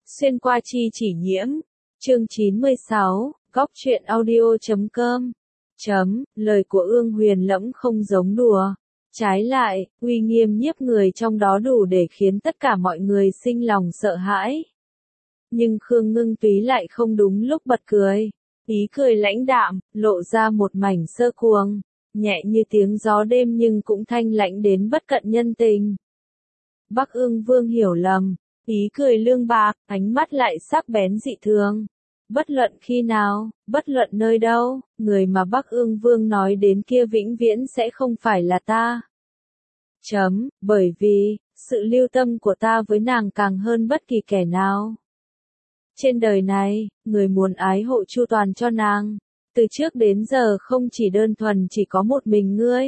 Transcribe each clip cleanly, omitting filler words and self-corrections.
Xuyên qua chi chỉ nhiễm. Chương 96, góc truyện audio.com. Lời của Ương Huyền Lẫm không giống đùa. Trái lại, uy nghiêm nhiếp người trong đó đủ để khiến tất cả mọi người sinh lòng sợ hãi. Nhưng Khương Ngưng Túy lại không đúng lúc bật cười. Ý cười lãnh đạm, lộ ra một mảnh sơ cuồng, nhẹ như tiếng gió đêm nhưng cũng thanh lãnh đến bất cận nhân tình. Bắc Ương Vương hiểu lầm, ý cười lương bạc, ánh mắt lại sắc bén dị thường. Bất luận khi nào, bất luận nơi đâu, người mà Bắc Ương Vương nói đến kia vĩnh viễn sẽ không phải là ta. Bởi vì, sự lưu tâm của ta với nàng càng hơn bất kỳ kẻ nào. Trên đời này, người muốn ái hộ chu toàn cho nàng, từ trước đến giờ không chỉ đơn thuần chỉ có một mình ngươi.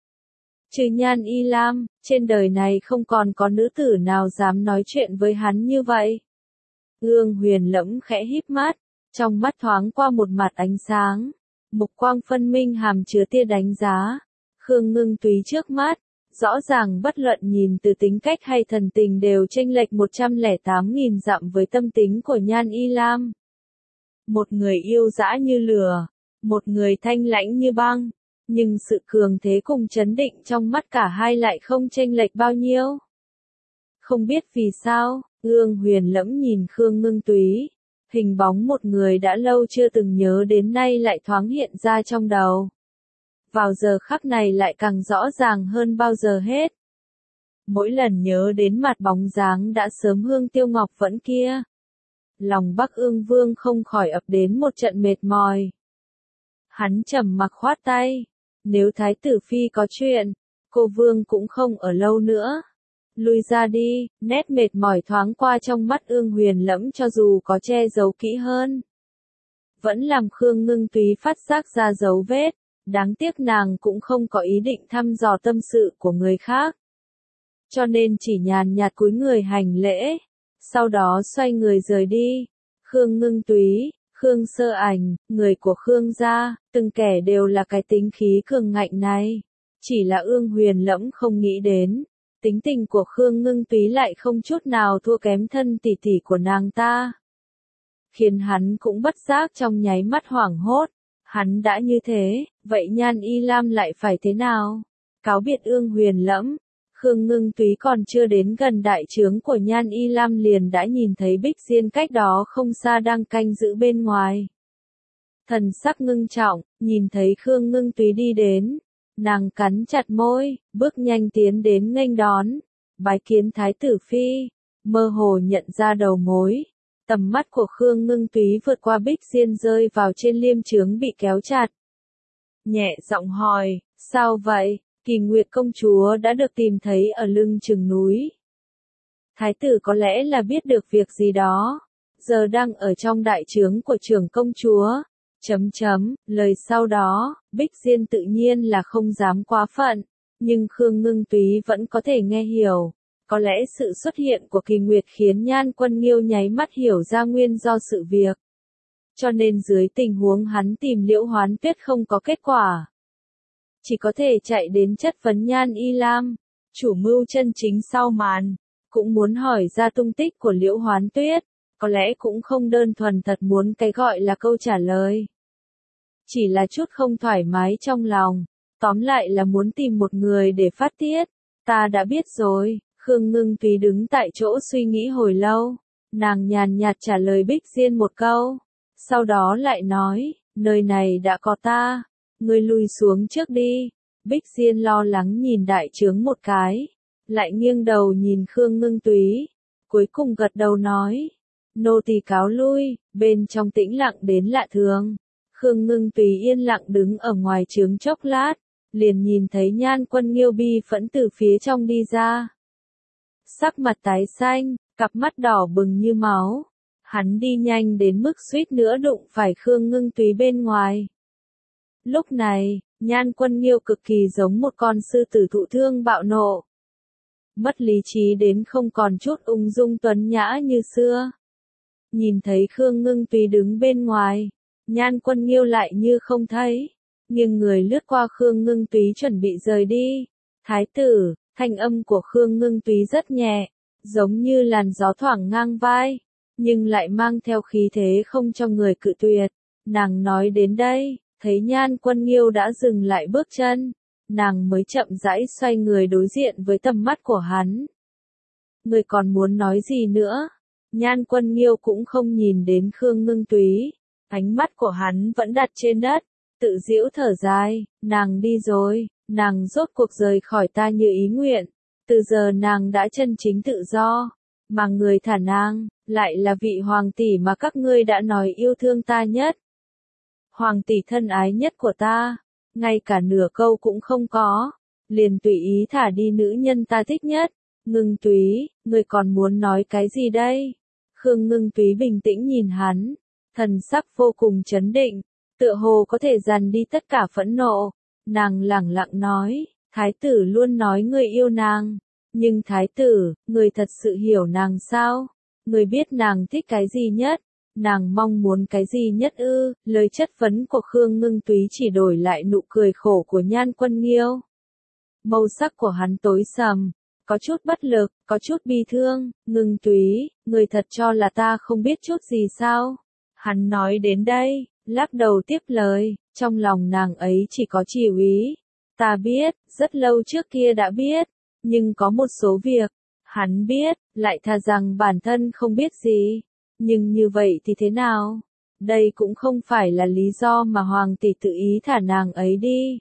Trừ Nhan Y Lam, trên đời này không còn có nữ tử nào dám nói chuyện với hắn như vậy. Ương Huyền Lẫm khẽ híp mắt, trong mắt thoáng qua một mặt ánh sáng, mục quang phân minh hàm chứa tia đánh giá. Khương Ngưng Túy trước mắt, rõ ràng bất luận nhìn từ tính cách hay thần tình đều chênh lệch 108.000 dặm với tâm tính của Nhan Y Lam. Một người yêu dã như lửa, một người thanh lãnh như băng, nhưng sự cường thế cùng chấn định trong mắt cả hai lại không chênh lệch bao nhiêu. Không biết vì sao, Ương Huyền Lẫm nhìn Khương Ngưng Túy, hình bóng một người đã lâu chưa từng nhớ đến nay lại thoáng hiện ra trong đầu. Vào giờ khắc này lại càng rõ ràng hơn bao giờ hết. Mỗi lần nhớ đến mặt bóng dáng đã sớm hương tiêu ngọc vẫn kia, lòng Bắc Ương Vương không khỏi ập đến một trận mệt mỏi. Hắn trầm mặc khoát tay, nếu Thái tử Phi có chuyện, cô Vương cũng không ở lâu nữa. Lui ra đi, nét mệt mỏi thoáng qua trong mắt Ương Huyền Lẫm cho dù có che giấu kỹ hơn. Vẫn làm Khương Ngưng Túy phát giác ra dấu vết, đáng tiếc nàng cũng không có ý định thăm dò tâm sự của người khác. Cho nên chỉ nhàn nhạt cúi người hành lễ, sau đó xoay người rời đi. Khương Ngưng Túy, Khương Sơ Ảnh, người của Khương gia, từng kẻ đều là cái tính khí cường ngạnh này. Chỉ là Ương Huyền Lẫm không nghĩ đến, tính tình của Khương Ngưng Túy lại không chút nào thua kém thân tỷ tỷ của nàng ta. Khiến hắn cũng bất giác trong nháy mắt hoảng hốt, hắn đã như thế, vậy Nhan Y Lam lại phải thế nào? Cáo biệt Ương Huyền Lẫm, Khương Ngưng Túy còn chưa đến gần đại trướng của Nhan Y Lam liền đã nhìn thấy Bích Diên cách đó không xa đang canh giữ bên ngoài. Thần sắc ngưng trọng, nhìn thấy Khương Ngưng Túy đi đến, nàng cắn chặt môi, bước nhanh tiến đến nghênh đón, bái kiến Thái tử Phi, mơ hồ nhận ra đầu mối. Tầm mắt của Khương Ngưng Túy vượt qua Bích Diên rơi vào trên liêm chướng bị kéo chặt. Nhẹ giọng hỏi, sao vậy? Kỳ Nguyệt công chúa đã được tìm thấy ở lưng chừng núi. Thái tử có lẽ là biết được việc gì đó, giờ đang ở trong đại trướng của trưởng công chúa. Lời sau đó, Bích Diên tự nhiên là không dám quá phận, nhưng Khương Ngưng Túy vẫn có thể nghe hiểu. Có lẽ sự xuất hiện của Kỳ Nguyệt khiến Nhan Quân Nghiêu nháy mắt hiểu ra nguyên do sự việc. Cho nên dưới tình huống hắn tìm Liễu Hoán Tuyết không có kết quả, chỉ có thể chạy đến chất vấn Nhan Y Lam, chủ mưu chân chính sau màn, cũng muốn hỏi ra tung tích của Liễu Hoán Tuyết, có lẽ cũng không đơn thuần thật muốn cái gọi là câu trả lời. Chỉ là chút không thoải mái trong lòng, tóm lại là muốn tìm một người để phát tiết. Ta đã biết rồi. Khương Ngưng Túy đứng tại chỗ suy nghĩ hồi lâu, nàng nhàn nhạt trả lời Bích Diên một câu, sau đó lại nói, nơi này đã có ta, ngươi lui xuống trước đi. Bích Diên lo lắng nhìn đại trướng một cái, lại nghiêng đầu nhìn Khương Ngưng Túy, cuối cùng gật đầu nói, nô tỳ cáo lui. Bên trong tĩnh lặng đến lạ thường, Khương Ngưng Túy yên lặng đứng ở ngoài trướng chốc lát, liền nhìn thấy Nhan Quân Nghiêu bi phẫn từ phía trong đi ra. Sắc mặt tái xanh, cặp mắt đỏ bừng như máu. Hắn đi nhanh đến mức suýt nữa đụng phải Khương Ngưng Túy bên ngoài. Lúc này, Nhan Quân Nghiêu cực kỳ giống một con sư tử thụ thương bạo nộ. Mất lý trí đến không còn chút ung dung tuấn nhã như xưa. Nhìn thấy Khương Ngưng Túy đứng bên ngoài, Nhan Quân Nghiêu lại như không thấy, nhưng người lướt qua Khương Ngưng Túy chuẩn bị rời đi. Thái tử, thanh âm của Khương Ngưng Túy rất nhẹ, giống như làn gió thoảng ngang vai. nhưng lại mang theo khí thế không cho người cự tuyệt. Nàng nói đến đây, thấy Nhan Quân Nghiêu đã dừng lại bước chân, nàng mới chậm rãi xoay người đối diện với tầm mắt của hắn. Người còn muốn nói gì nữa? Nhan Quân Nghiêu cũng không nhìn đến Khương Ngưng Túy, ánh mắt của hắn vẫn đặt trên đất, tự giễu thở dài, nàng đi rồi, nàng rốt cuộc rời khỏi ta như ý nguyện, từ giờ nàng đã chân chính tự do, mà người thả nàng, lại là vị hoàng tỷ mà các ngươi đã nói yêu thương ta nhất. Hoàng tỷ thân ái nhất của ta, ngay cả nửa câu cũng không có, liền tùy ý thả đi nữ nhân ta thích nhất. Ngưng Túy, ngươi còn muốn nói cái gì đây? Khương Ngưng Túy bình tĩnh nhìn hắn, thần sắc vô cùng chấn định, tựa hồ có thể dằn đi tất cả phẫn nộ. Nàng lẳng lặng nói, thái tử luôn nói ngươi yêu nàng, nhưng thái tử, ngươi thật sự hiểu nàng sao? Ngươi biết nàng thích cái gì nhất? Nàng mong muốn cái gì nhất ư? Lời chất vấn của Khương Ngưng Túy chỉ đổi lại nụ cười khổ của Nhan Quân Nghiêu. Màu sắc của hắn tối sầm, có chút bất lực, có chút bi thương. Ngưng Túy, người thật cho là ta không biết chút gì sao? Hắn nói đến đây, lắc đầu tiếp lời, trong lòng nàng ấy chỉ có Chỉ Úy. Ta biết, rất lâu trước kia đã biết, nhưng có một số việc, hắn biết, lại thà rằng bản thân không biết gì. Nhưng như vậy thì thế nào? Đây cũng không phải là lý do mà Hoàng tỷ tự ý thả nàng ấy đi.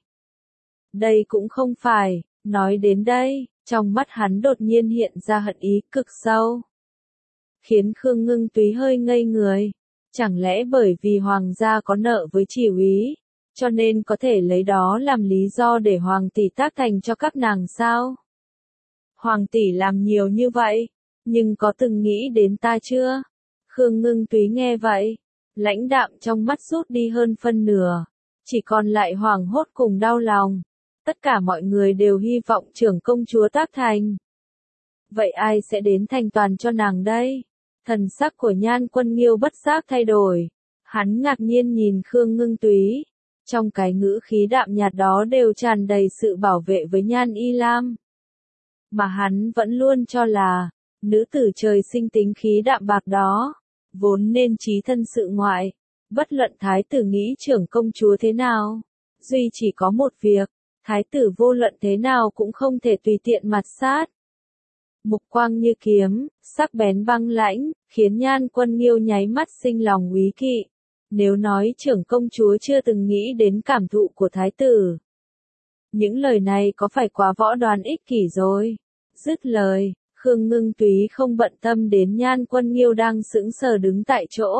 Đây cũng không phải, nói đến đây, trong mắt hắn đột nhiên hiện ra hận ý cực sâu. Khiến Khương Ngưng Túy hơi ngây người. Chẳng lẽ bởi vì Hoàng gia có nợ với Chỉ Úy, cho nên có thể lấy đó làm lý do để Hoàng tỷ tác thành cho các nàng sao? Hoàng tỷ làm nhiều như vậy, nhưng có từng nghĩ đến ta chưa? Khương Ngưng Túy nghe vậy, lãnh đạm trong mắt rút đi hơn phân nửa, chỉ còn lại hoảng hốt cùng đau lòng. Tất cả mọi người đều hy vọng trưởng công chúa tác thành. Vậy ai sẽ đến thành toàn cho nàng đây? Thần sắc của Nhan Quân Nghiêu bất giác thay đổi. Hắn ngạc nhiên nhìn Khương Ngưng Túy. Trong cái ngữ khí đạm nhạt đó đều tràn đầy sự bảo vệ với Nhan Y Lam. Mà hắn vẫn luôn cho là, nữ tử trời sinh tính khí đạm bạc đó, vốn nên trí thân sự ngoại. Bất luận thái tử nghĩ trưởng công chúa thế nào, duy chỉ có một việc, thái tử vô luận thế nào cũng không thể tùy tiện mặt sát. Mục quang như kiếm, sắc bén băng lãnh, khiến Nhan Quân Nghiêu nháy mắt sinh lòng úy kỵ. Nếu nói trưởng công chúa chưa từng nghĩ đến cảm thụ của thái tử. Những lời này có phải quá võ đoán ích kỷ rồi? Dứt lời, Khương Ngưng Túy không bận tâm đến Nhan Quân Nghiêu đang sững sờ đứng tại chỗ.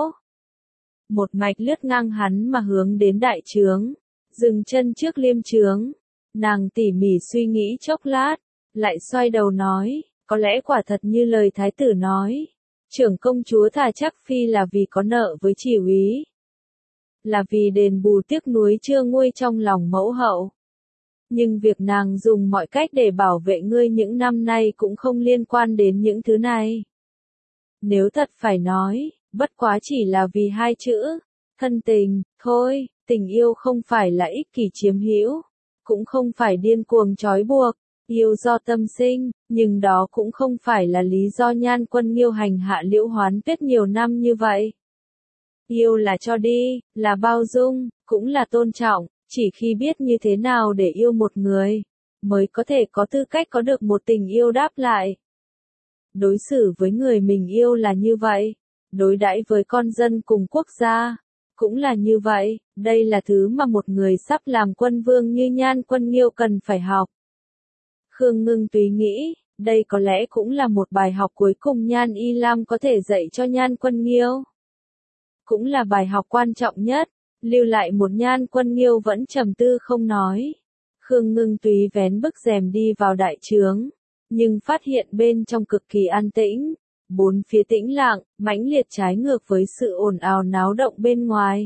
Một mạch lướt ngang hắn mà hướng đến đại trướng, dừng chân trước liêm trướng. Nàng tỉ mỉ suy nghĩ chốc lát, lại xoay đầu nói, có lẽ quả thật như lời thái tử nói, trưởng công chúa thà chắc phi là vì có nợ với Chỉ Úy, là vì đền bù tiếc nuối chưa nguôi trong lòng mẫu hậu. Nhưng việc nàng dùng mọi cách để bảo vệ ngươi những năm nay cũng không liên quan đến những thứ này. Nếu thật phải nói, bất quá chỉ là vì hai chữ, thân tình, thôi, tình yêu không phải là ích kỷ chiếm hữu, cũng không phải điên cuồng trói buộc, yêu do tâm sinh, nhưng đó cũng không phải là lý do Nhan Quân Nghiêu hành hạ Liễu Hoán Tuyết nhiều năm như vậy. Yêu là cho đi, là bao dung, cũng là tôn trọng, chỉ khi biết như thế nào để yêu một người, mới có thể có tư cách có được một tình yêu đáp lại. Đối xử với người mình yêu là như vậy, đối đãi với con dân cùng quốc gia, cũng là như vậy, đây là thứ mà một người sắp làm quân vương như Nhan Quân Nghiêu cần phải học. Khương Ngưng Túy nghĩ, đây có lẽ cũng là một bài học cuối cùng Nhan Y Lam có thể dạy cho Nhan Quân Nghiêu. Cũng là bài học quan trọng nhất, lưu lại một Nhan Quân Nghiêu vẫn trầm tư không nói. Khương Ngưng Túy vén bức rèm đi vào đại trướng, nhưng phát hiện bên trong cực kỳ an tĩnh, bốn phía tĩnh lặng, mãnh liệt trái ngược với sự ồn ào náo động bên ngoài.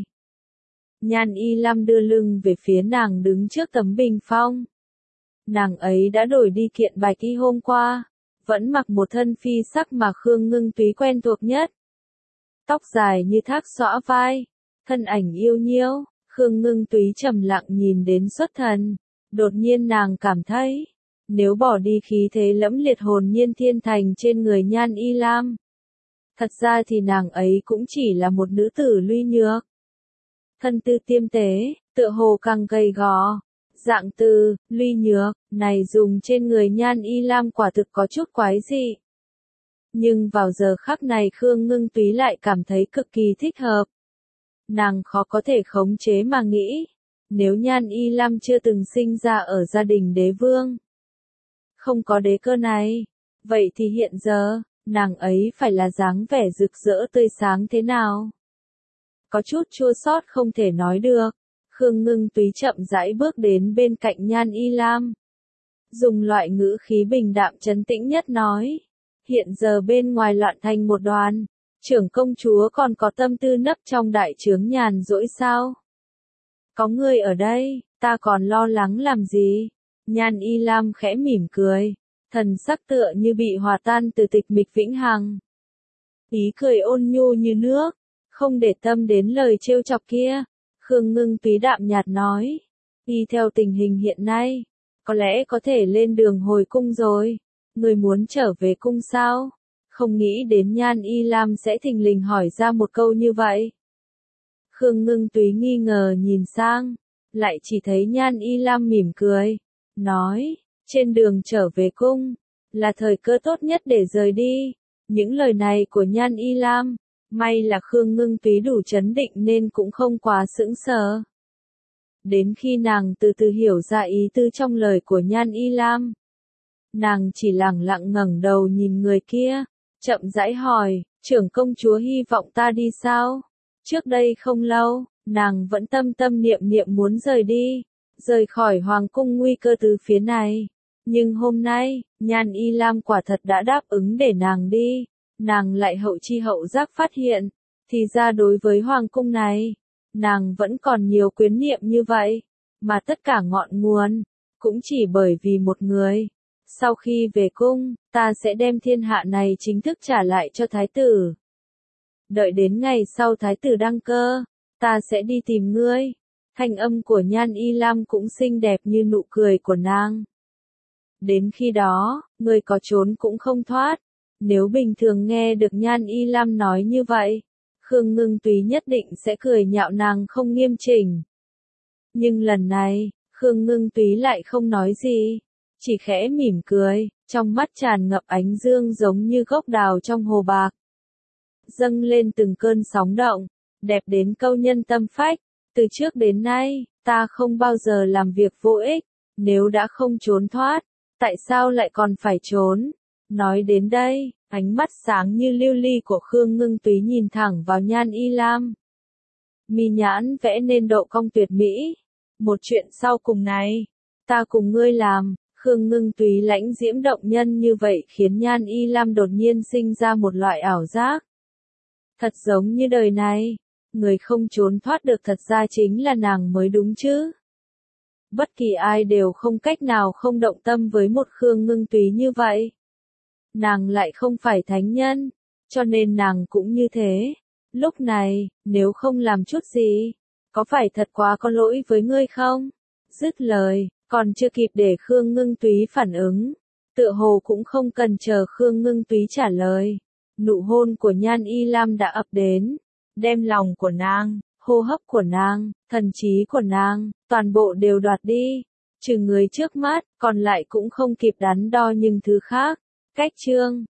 Nhan Y Lam đưa lưng về phía nàng đứng trước tấm bình phong. Nàng ấy đã đổi đi kiện bạch y hôm qua, vẫn mặc một thân phi sắc mà Khương Ngưng Túy quen thuộc nhất. Tóc dài như thác xõa vai, thân ảnh yêu nhiêu, Khương Ngưng Túy trầm lặng nhìn đến xuất thần, đột nhiên nàng cảm thấy, nếu bỏ đi khí thế lẫm liệt hồn nhiên thiên thành trên người Nhan Y Lam, Thật ra thì nàng ấy cũng chỉ là một nữ tử Luy Nhược. Thân tư tiêm tế, tựa hồ càng gầy gò. Dạng từ, Luy Nhược, này dùng trên người Nhan Y Lam quả thực có chút quái dị. Nhưng vào giờ khắc này Khương Ngưng Túy lại cảm thấy cực kỳ thích hợp. Nàng khó có thể khống chế mà nghĩ. Nếu Nhan Y Lam chưa từng sinh ra ở gia đình đế vương, không có đế cơ này, vậy thì hiện giờ, nàng ấy phải là dáng vẻ rực rỡ tươi sáng thế nào? Có chút chua xót không thể nói được. Khương Ngưng Túy chậm rãi bước đến bên cạnh Nhan Y Lam. Dùng loại ngữ khí bình đạm trấn tĩnh nhất nói. Hiện giờ bên ngoài loạn thành một đoàn. Trưởng công chúa còn có tâm tư nấp trong đại trướng nhàn rỗi sao? Có người ở đây, ta còn lo lắng làm gì? Nhan Y Lam khẽ mỉm cười. Thần sắc tựa như bị hòa tan từ tịch mịch vĩnh hằng. Ý cười ôn nhu như nước. Không để tâm đến lời trêu chọc kia. Khương Ngưng Túy đạm nhạt nói. Y theo tình hình hiện nay, có lẽ có thể lên đường hồi cung rồi. Người muốn trở về cung sao? Không nghĩ đến Nhan Y Lam sẽ thình lình hỏi ra một câu như vậy. Khương Ngưng Túy nghi ngờ nhìn sang, lại chỉ thấy Nhan Y Lam mỉm cười, nói, trên đường trở về cung, là thời cơ tốt nhất để rời đi. Những lời này của Nhan Y Lam, may là Khương Ngưng Túy đủ trấn định nên cũng không quá sững sờ. Đến khi nàng từ từ hiểu ra ý tứ trong lời của Nhan Y Lam, nàng chỉ lẳng lặng ngẩng đầu nhìn người kia, chậm rãi hỏi, trưởng công chúa hy vọng ta đi sao? Trước đây không lâu, nàng vẫn tâm tâm niệm niệm muốn rời đi, rời khỏi hoàng cung nguy cơ từ phía này. Nhưng hôm nay, Nhan Y Lam quả thật đã đáp ứng để nàng đi, nàng lại hậu chi hậu giác phát hiện, thì ra đối với hoàng cung này, nàng vẫn còn nhiều quyến niệm như vậy, mà tất cả ngọn nguồn, cũng chỉ bởi vì một người. Sau khi về cung, ta sẽ đem thiên hạ này chính thức trả lại cho thái tử. Đợi đến ngày sau thái tử đăng cơ, ta sẽ đi tìm ngươi. Thanh âm của Nhan Y Lam cũng xinh đẹp như nụ cười của nàng. Đến khi đó, ngươi có trốn cũng không thoát. Nếu bình thường nghe được Nhan Y Lam nói như vậy, Khương Ngưng Túy nhất định sẽ cười nhạo nàng không nghiêm chỉnh. Nhưng lần này, Khương Ngưng Túy lại không nói gì, chỉ khẽ mỉm cười, trong mắt tràn ngập ánh dương giống như gốc đào trong hồ bạc. Dâng lên từng cơn sóng động, đẹp đến câu nhân tâm phách. Từ trước đến nay, ta không bao giờ làm việc vô ích, nếu đã không trốn thoát, tại sao lại còn phải trốn? Nói đến đây, ánh mắt sáng như lưu ly của Khương Ngưng Túy nhìn thẳng vào Nhan Y Lam. Mi nhãn vẽ nên độ cong tuyệt mỹ. Một chuyện sau cùng này, ta cùng ngươi làm. Khương Ngưng Túy lãnh diễm động nhân như vậy khiến Nhan Y Lam đột nhiên sinh ra một loại ảo giác. Thật giống như đời này, người không trốn thoát được thật ra chính là nàng mới đúng chứ. Bất kỳ ai đều không cách nào không động tâm với một Khương Ngưng Túy như vậy. Nàng lại không phải thánh nhân, cho nên nàng cũng như thế. Lúc này, nếu không làm chút gì, có phải thật quá có lỗi với ngươi không? Dứt lời, còn chưa kịp để Khương Ngưng Túy phản ứng, tựa hồ cũng không cần chờ Khương Ngưng Túy trả lời. Nụ hôn của Nhan Y Lam đã ập đến, đem lòng của nàng, hô hấp của nàng, thần trí của nàng, toàn bộ đều đoạt đi. Trừ người trước mắt, còn lại cũng không kịp đắn đo những thứ khác. Cách chương